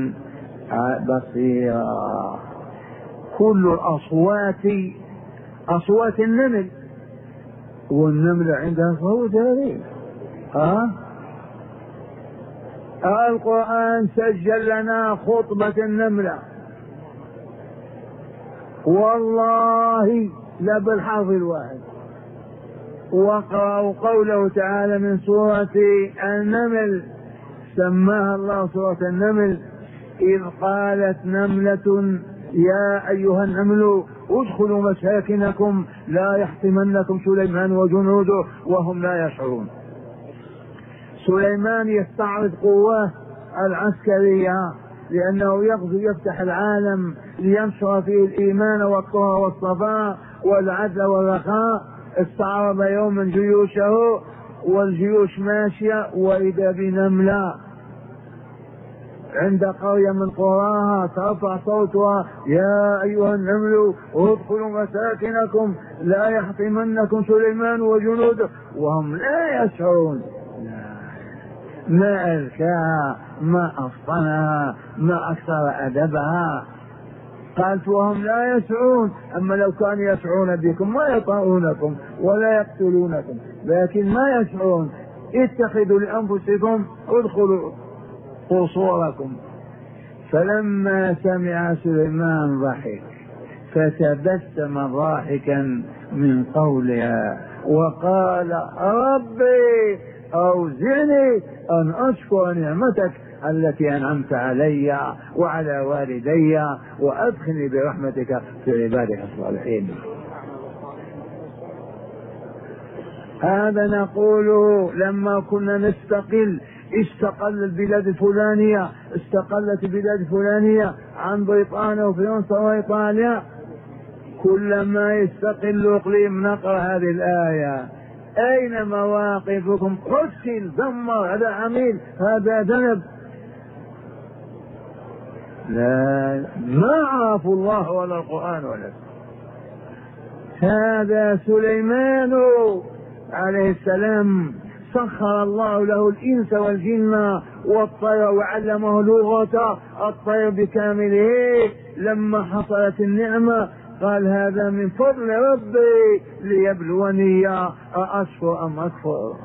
S1: بصيرا. كل الأصوات أصوات النمل، والنمل عندها صوت غريب. ها القرآن سجل لنا خطبة النملة، والله لا بالحرف الواحد. وقرأوا قوله تعالى من سورة النمل، سماها الله سورة النمل، إذ قالت نملة يا أيها النمل ادخلوا مساكنكم لا يحطمنكم سليمان وجنوده وهم لا يشعرون. سليمان يستعرض قواه العسكرية لأنه يغزو يفتح العالم لينشر فيه الإيمان والطهر والصفاء والعدل والرخاء. استعرض يوما جيوشه والجيوش ماشية، وإذا بنملة عند قرية من قراها ترفع صوتها يا أيها النمل ادخلوا مساكنكم لا يحطمنكم سليمان وجنوده وهم لا يشعرون. ما أذكاها، ما أفطنها، ما أكثر أدبها. قالت وهم لا يسعون. أما لو كانوا يسعون بكم ما يطاؤونكم ولا يقتلونكم، لكن ما يسعون. اتخذوا لأنفسكم ادخلوا قصوركم. فلما سمع سليمان ضحك فتبسم ضاحكا من قولها وقال ربي أوزعني أن أشكر نعمتك التي أنعمت علي وعلى والدي وأدخلني برحمتك في عبادك الصالحين. هذا نقوله لما كنا نستقل. استقل البلاد الفلانية، استقلت البلاد الفلانية عن بريطانيا وفرنسا وإيطاليا، كلما يستقل إقليم نقرأ هذه الآية أين مواقفكم؟ قتل دمر، هذا عميل، هذا ذنب. لا، ما عرفوا الله ولا القرآن ولا هذا. سليمان عليه السلام سخر الله له الإنس والجن والطير وعلمه لغة الطير بكامله. لما حصلت النعمة قال هذا من فضل ربي ليبلوني أشكر أم أكفر.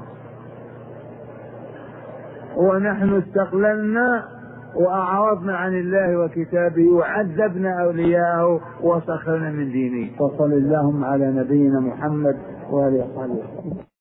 S1: ونحن استقللنا وأعرضنا عن الله وكتابه وعذبنا أولياءه وسخرنا من دينه. وصل اللهم على نبينا محمد وآله وصحبه.